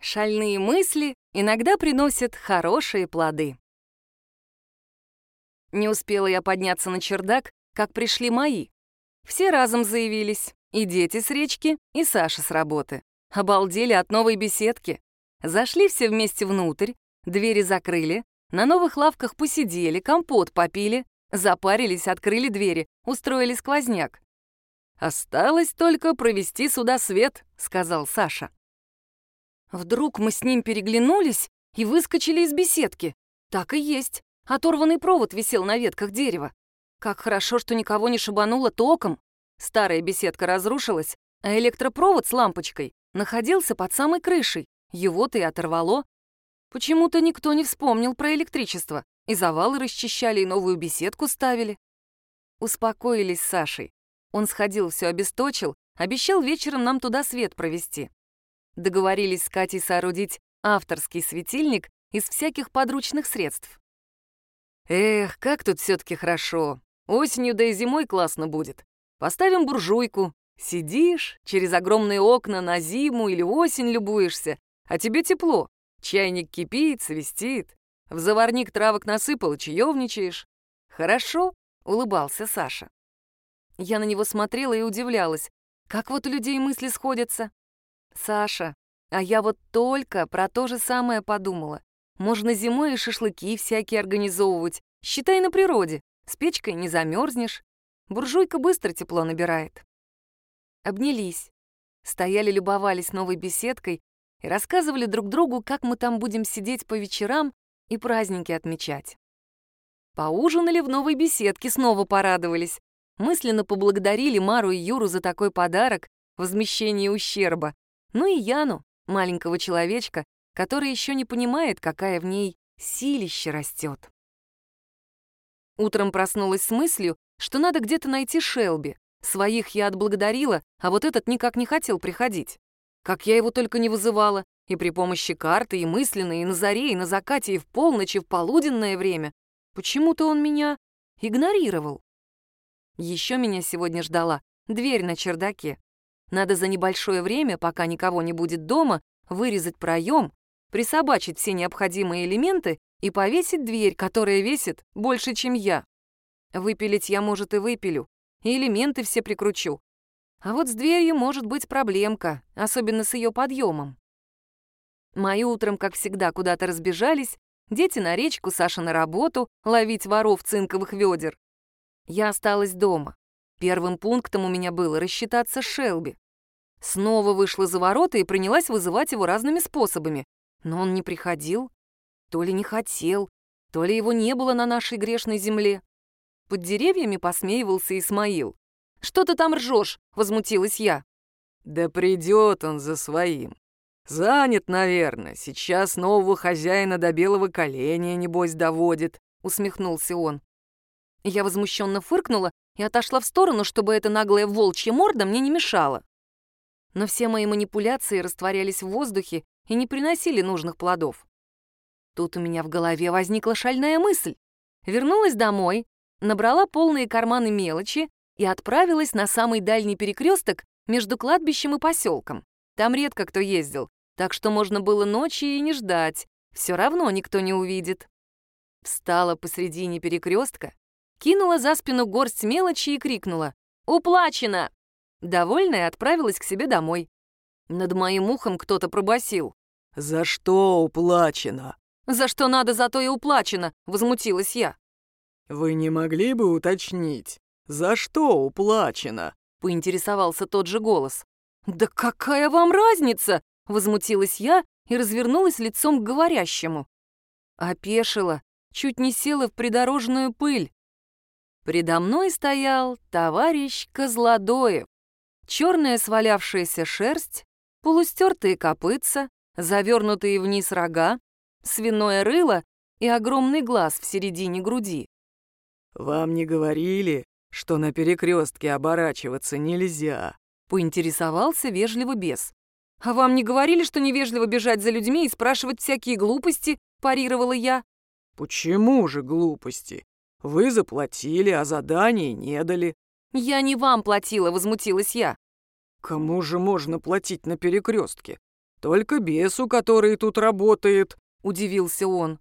Шальные мысли иногда приносят хорошие плоды. Не успела я подняться на чердак, как пришли мои. Все разом заявились. И дети с речки, и Саша с работы. Обалдели от новой беседки. Зашли все вместе внутрь, двери закрыли, на новых лавках посидели, компот попили, запарились, открыли двери, устроили сквозняк. «Осталось только провести сюда свет», — сказал Саша. Вдруг мы с ним переглянулись и выскочили из беседки. Так и есть. Оторванный провод висел на ветках дерева. Как хорошо, что никого не шибануло током. Старая беседка разрушилась, а электропровод с лампочкой находился под самой крышей. Его-то и оторвало. Почему-то никто не вспомнил про электричество. И завалы расчищали, и новую беседку ставили. Успокоились с Сашей. Он сходил, все обесточил, обещал вечером нам туда свет провести. Договорились с Катей соорудить авторский светильник из всяких подручных средств. Эх, как тут все-таки хорошо. Осенью да и зимой классно будет. Поставим буржуйку. Сидишь, через огромные окна на зиму или осень любуешься, а тебе тепло. Чайник кипит, свистит. В заварник травок насыпал и чаевничаешь. Хорошо, улыбался Саша. Я на него смотрела и удивлялась. Как вот у людей мысли сходятся. Саша, а я вот только про то же самое подумала. Можно зимой и шашлыки всякие организовывать. Считай, на природе. С печкой не замерзнешь. Буржуйка быстро тепло набирает. Обнялись. Стояли, любовались новой беседкой и рассказывали друг другу, как мы там будем сидеть по вечерам и праздники отмечать. Поужинали в новой беседке, снова порадовались. Мысленно поблагодарили Мару и Юру за такой подарок, возмещение ущерба. Ну и Яну, маленького человечка, который еще не понимает, какая в ней силища растет. Утром проснулась с мыслью, что надо где-то найти Шелби. Своих я отблагодарила, а вот этот никак не хотел приходить. Как я его только не вызывала, и при помощи карты, и мысленно, и на заре, и на закате, и в полночь, и в полуденное время. Почему-то он меня игнорировал. Еще меня сегодня ждала дверь на чердаке. Надо за небольшое время, пока никого не будет дома, вырезать проем, присобачить все необходимые элементы и повесить дверь, которая весит больше, чем я. Выпилить я, может, и выпилю, и элементы все прикручу. А вот с дверью может быть проблемка, особенно с ее подъемом. Мои утром, как всегда, куда-то разбежались, дети на речку, Саша на работу, ловить воров цинковых ведер. Я осталась дома. Первым пунктом у меня было рассчитаться с Шелби. Снова вышла за ворота и принялась вызывать его разными способами. Но он не приходил. То ли не хотел, то ли его не было на нашей грешной земле. Под деревьями посмеивался Исмаил. «Что ты там ржешь?» — возмутилась я. «Да придет он за своим. Занят, наверное. Сейчас нового хозяина до белого коленя, небось, доводит», — усмехнулся он. Я возмущенно фыркнула и отошла в сторону, чтобы эта наглая волчья морда мне не мешала. Но все мои манипуляции растворялись в воздухе и не приносили нужных плодов. Тут у меня в голове возникла шальная мысль. Вернулась домой, набрала полные карманы мелочи и отправилась на самый дальний перекресток между кладбищем и поселком. Там редко кто ездил, так что можно было ночи и не ждать. Все равно никто не увидит. Встала посредине перекрестка, кинула за спину горсть мелочи и крикнула: «Уплачено!» Довольная, отправилась к себе домой. Над моим ухом кто-то пробасил: «За что уплачено?» «За что надо, за то и уплачено», — возмутилась я. «Вы не могли бы уточнить, за что уплачено?» — поинтересовался тот же голос. «Да какая вам разница?» — возмутилась я и развернулась лицом к говорящему. Опешила, чуть не села в придорожную пыль. Предо мной стоял товарищ Козлодоев. Черная свалявшаяся шерсть, полустертые копытца, завернутые вниз рога, свиное рыло и огромный глаз в середине груди. «Вам не говорили, что на перекрестке оборачиваться нельзя?» — поинтересовался вежливо бес. «А вам не говорили, что невежливо бежать за людьми и спрашивать всякие глупости?» — парировала я. «Почему же глупости? Вы заплатили, а задание не дали». «Я не вам платила», — возмутилась я. «Кому же можно платить на перекрестке? только бесу, который тут работает», — удивился он.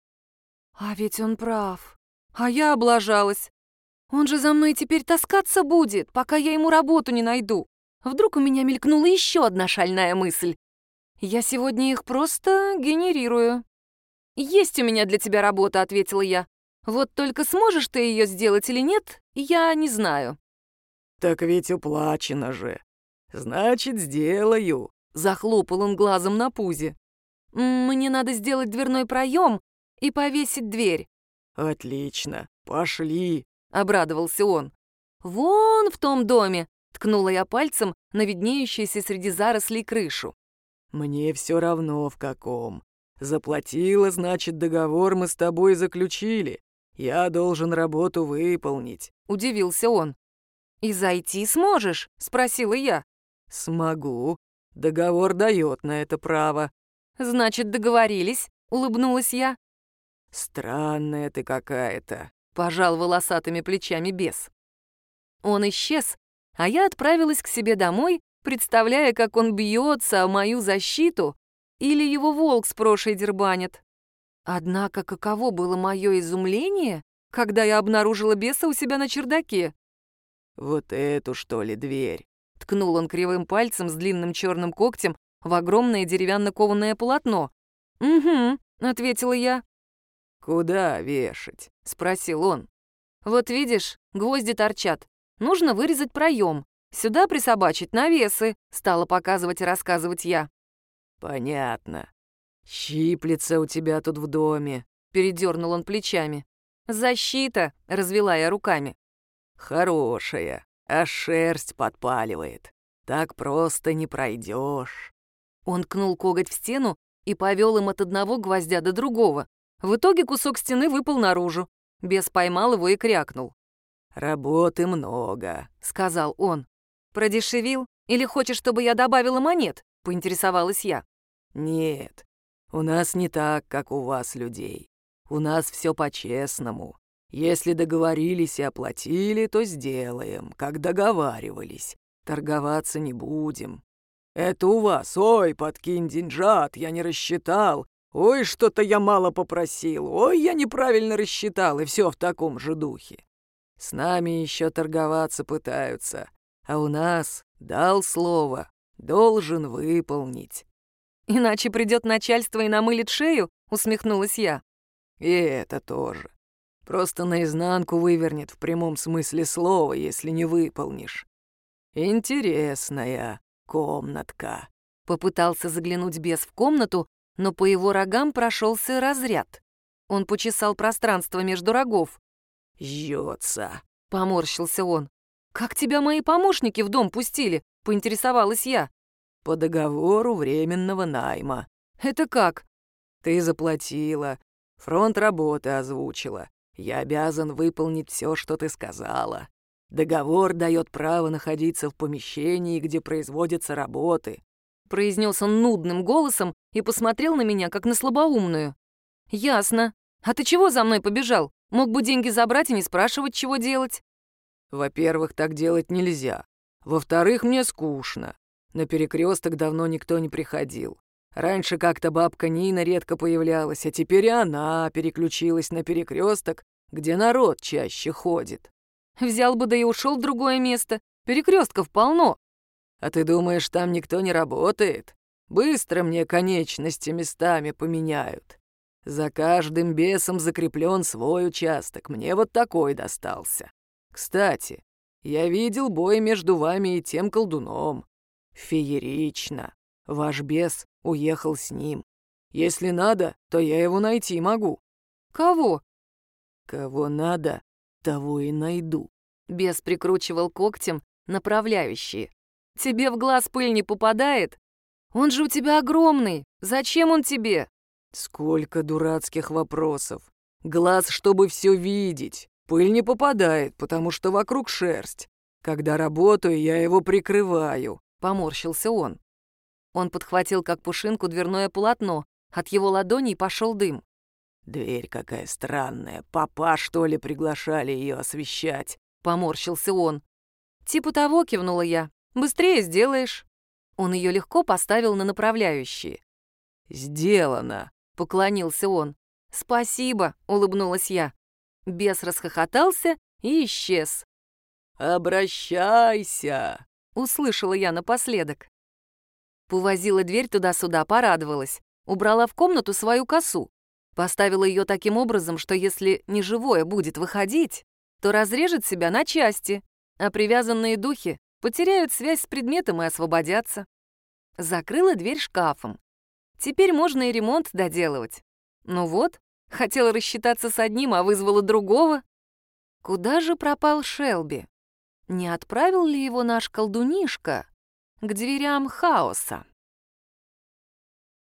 А ведь он прав. А я облажалась. Он же за мной теперь таскаться будет, пока я ему работу не найду. Вдруг у меня мелькнула еще одна шальная мысль. Я сегодня их просто генерирую. «Есть у меня для тебя работа», — ответила я. «Вот только сможешь ты ее сделать или нет, я не знаю». «Так ведь уплачено же. Значит, сделаю», — захлопал он глазом на пузе. «Мне надо сделать дверной проем и повесить дверь». «Отлично, пошли», — обрадовался он. «Вон в том доме», — ткнула я пальцем на виднеющуюся среди зарослей крышу. «Мне все равно в каком. Заплатила, значит, договор мы с тобой заключили. Я должен работу выполнить», — удивился он. «И зайти сможешь?» — спросила я. «Смогу. Договор дает на это право». «Значит, договорились», — улыбнулась я. «Странная ты какая-то», — пожал волосатыми плечами бес. Он исчез, а я отправилась к себе домой, представляя, как он бьется о мою защиту или его волк с прошей дербанит. Однако каково было мое изумление, когда я обнаружила беса у себя на чердаке. «Вот эту, что ли, дверь?» — ткнул он кривым пальцем с длинным черным когтем в огромное деревянно-кованое полотно. «Угу», — ответила я. «Куда вешать?» — спросил он. «Вот видишь, гвозди торчат. Нужно вырезать проем. Сюда присобачить навесы», — стала показывать и рассказывать я. «Понятно. Щиплется у тебя тут в доме», — передернул он плечами. «Защита», — развела я руками. «Хорошая, а шерсть подпаливает. Так просто не пройдешь». Он ткнул коготь в стену и повел им от одного гвоздя до другого. В итоге кусок стены выпал наружу. Бес поймал его и крякнул. «Работы много», — сказал он. «Продешевил? Или хочешь, чтобы я добавила монет?» — поинтересовалась я. «Нет, у нас не так, как у вас, людей. У нас все по-честному. Если договорились и оплатили, то сделаем, как договаривались. Торговаться не будем. Это у вас, ой, подкинь деньжат, я не рассчитал. Ой, что-то я мало попросил, ой, я неправильно рассчитал, и все в таком же духе. С нами еще торговаться пытаются, а у нас дал слово, должен выполнить». «Иначе придет начальство и намылит шею?» — усмехнулась я. «И это тоже. Просто наизнанку вывернет в прямом смысле слова, если не выполнишь. Интересная комнатка». Попытался заглянуть бес в комнату, но по его рогам прошелся разряд. Он почесал пространство между рогов. «Жжется», — поморщился он. «Как тебя мои помощники в дом пустили?» — поинтересовалась я. «По договору временного найма». «Это как?» «Ты заплатила, фронт работы озвучила. Я обязан выполнить все, что ты сказала. Договор дает право находиться в помещении, где производятся работы», — произнес он нудным голосом и посмотрел на меня, как на слабоумную. «Ясно. А ты чего за мной побежал? Мог бы деньги забрать и не спрашивать, чего делать». «Во-первых, так делать нельзя. Во-вторых, мне скучно. На перекресток давно никто не приходил. Раньше как-то бабка Нина редко появлялась, а теперь и она переключилась на перекресток, где народ чаще ходит». «Взял бы, да и ушел в другое место. Перекрестков полно». «А ты думаешь, там никто не работает? Быстро мне конечности местами поменяют. За каждым бесом закреплен свой участок. Мне вот такой достался. Кстати, я видел бой между вами и тем колдуном. Феерично. Ваш бес уехал с ним. Если надо, то я его найти могу». «Кого?» «Кого надо, того и найду». Бес прикручивал когтем направляющие. «Тебе в глаз пыль не попадает? Он же у тебя огромный. Зачем он тебе?» «Сколько дурацких вопросов. Глаз, чтобы все видеть. Пыль не попадает, потому что вокруг шерсть. Когда работаю, я его прикрываю», — поморщился он. Он подхватил как пушинку дверное полотно. От его ладоней пошел дым. «Дверь какая странная. Папа, что ли, приглашали ее освещать?» — поморщился он. «Типа того», — кивнула я. «Быстрее сделаешь». Он ее легко поставил на направляющие. «Сделано!» — поклонился он. «Спасибо!» — улыбнулась я. Бес расхохотался и исчез. «Обращайся!» — услышала я напоследок. Повозила дверь туда-сюда, порадовалась. Убрала в комнату свою косу. Поставила ее таким образом, что если неживое будет выходить, то разрежет себя на части, а привязанные духи потеряют связь с предметом и освободятся. Закрыла дверь шкафом. Теперь можно и ремонт доделывать. Ну вот, хотела рассчитаться с одним, а вызвала другого. Куда же пропал Шелби? Не отправил ли его наш колдунишка к дверям хаоса?